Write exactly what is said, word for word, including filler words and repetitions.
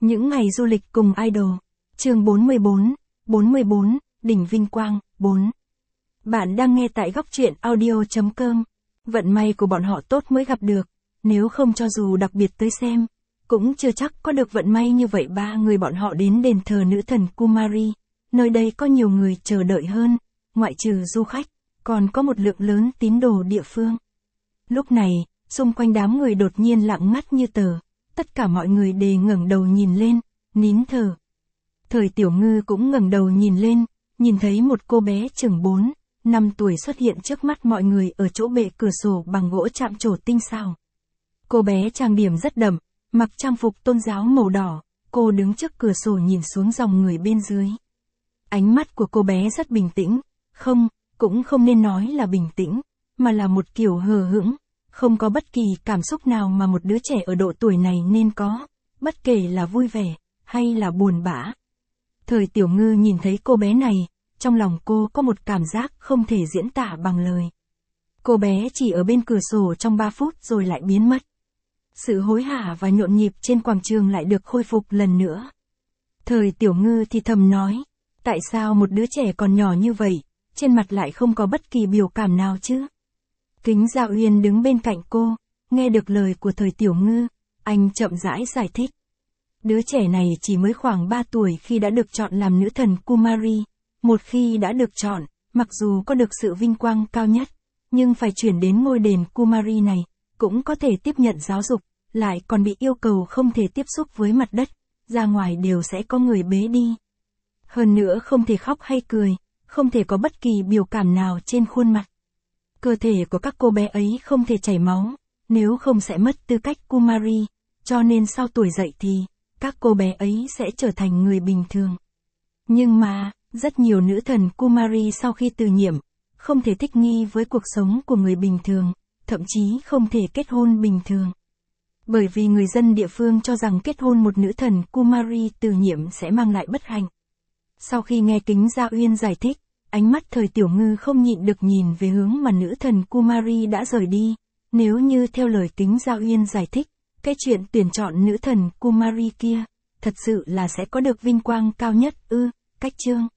Những ngày du lịch cùng idol. Chương bốn mươi bốn, bốn mươi bốn, đỉnh vinh quang, bốn. Bạn đang nghe tại góc truyện audio chấm com. Vận may của bọn họ tốt mới gặp được, nếu không cho dù đặc biệt tới xem, cũng chưa chắc có được vận may như vậy. Ba người bọn họ đến đền thờ nữ thần Kumari, nơi đây có nhiều người chờ đợi hơn, ngoại trừ du khách, còn có một lượng lớn tín đồ địa phương. Lúc này, xung quanh đám người đột nhiên lặng ngắt như tờ, tất cả mọi người đều ngẩng đầu nhìn lên, nín thở. Thời Tiểu Ngư cũng ngẩng đầu nhìn lên, nhìn thấy một cô bé chừng bốn, năm tuổi xuất hiện trước mắt mọi người ở chỗ bệ cửa sổ bằng gỗ chạm trổ tinh xảo. Cô bé trang điểm rất đậm, mặc trang phục tôn giáo màu đỏ, cô đứng trước cửa sổ nhìn xuống dòng người bên dưới. Ánh mắt của cô bé rất bình tĩnh, không, cũng không nên nói là bình tĩnh, mà là một kiểu hờ hững, không có bất kỳ cảm xúc nào mà một đứa trẻ ở độ tuổi này nên có, bất kể là vui vẻ, hay là buồn bã. Thời Tiểu Ngư nhìn thấy cô bé này, trong lòng cô có một cảm giác không thể diễn tả bằng lời. Cô bé chỉ ở bên cửa sổ trong ba phút rồi lại biến mất. Sự hối hả và nhộn nhịp trên quảng trường lại được khôi phục lần nữa. Thời Tiểu Ngư thì thầm nói, tại sao một đứa trẻ còn nhỏ như vậy, trên mặt lại không có bất kỳ biểu cảm nào chứ? Kính Gia Uyên đứng bên cạnh cô, nghe được lời của Thời Tiểu Ngư, anh chậm rãi giải thích. Đứa trẻ này chỉ mới khoảng ba tuổi khi đã được chọn làm nữ thần Kumari. Một khi đã được chọn, mặc dù có được sự vinh quang cao nhất, nhưng phải chuyển đến ngôi đền Kumari này, cũng có thể tiếp nhận giáo dục, lại còn bị yêu cầu không thể tiếp xúc với mặt đất, ra ngoài đều sẽ có người bế đi. Hơn nữa không thể khóc hay cười, không thể có bất kỳ biểu cảm nào trên khuôn mặt. Cơ thể của các cô bé ấy không thể chảy máu, nếu không sẽ mất tư cách Kumari, cho nên sau tuổi dậy thì, các cô bé ấy sẽ trở thành người bình thường. Nhưng mà, rất nhiều nữ thần Kumari sau khi từ nhiệm, không thể thích nghi với cuộc sống của người bình thường, thậm chí không thể kết hôn bình thường. Bởi vì người dân địa phương cho rằng kết hôn một nữ thần Kumari từ nhiệm sẽ mang lại bất hạnh. Sau khi nghe Kính Gia Uyên giải thích, ánh mắt Thời Tiểu Ngư không nhịn được nhìn về hướng mà nữ thần Kumari đã rời đi. Nếu như theo lời Kính Gia Uyên giải thích, cái chuyện tuyển chọn nữ thần Kumari kia, thật sự là sẽ có được vinh quang cao nhất ư, cách chương.